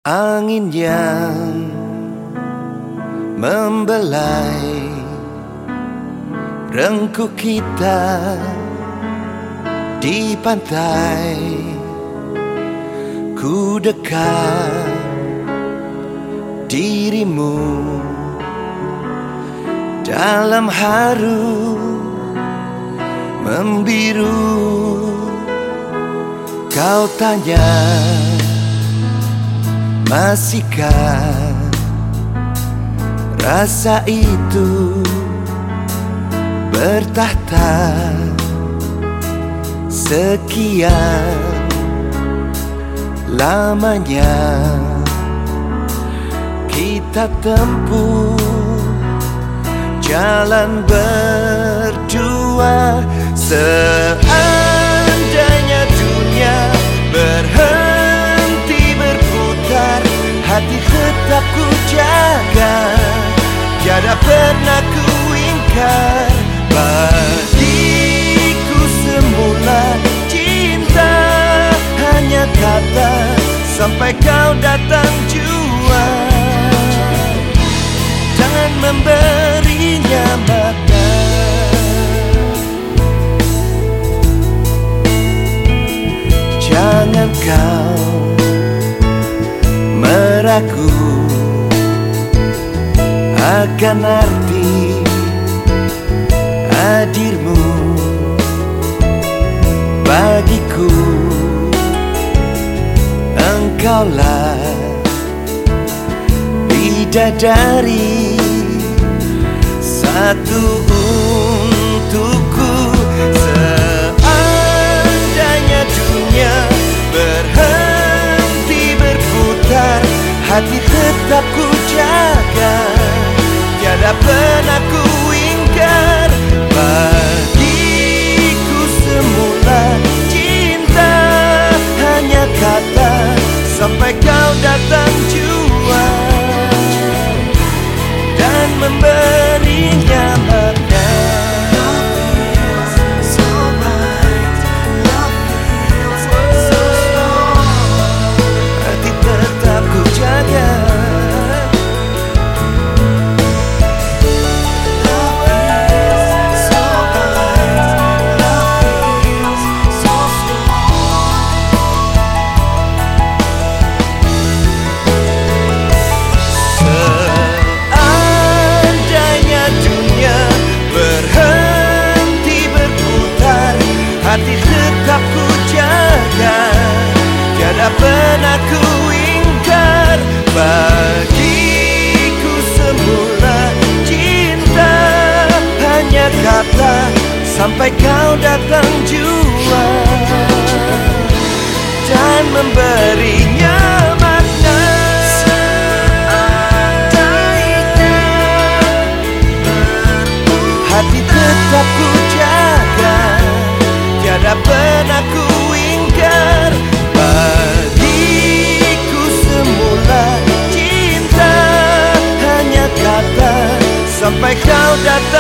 Angin yang membelai rengkuh kita di pantai, ku dekat dirimu dalam haru membiru. Kau tanya, masihkah rasa itu bertahta? Sekian lamanya kita tempuh jalan berdua. Seandainya dunia berhenti berputar, hati tetap ku jaga, tiada pernah ku ingkar. Bagiku semula cinta hanya kata, sampai kau datang jua dan memberinya makna. Jangan kau meragu akan arti hadirmu bagiku. Engkaulah bidadari satu untukku. Seandainya dunia berhenti berputar, hati tetap ku jaga, tiada pernah ku ingkar. Bagiku semula cinta hanya kata, sampai kau datang jua dan memberinya makna. Hati tetap ku jaga, hati tetap ku jaga, tiada pernah ku ingkar. Bagiku semula cinta hanya kata, sampai kau datang jua dan memberinya makna. Hati tetap ku jaga, tiada pernah ku ingkar. Bagiku semula cinta hanya kata, sampai kau datang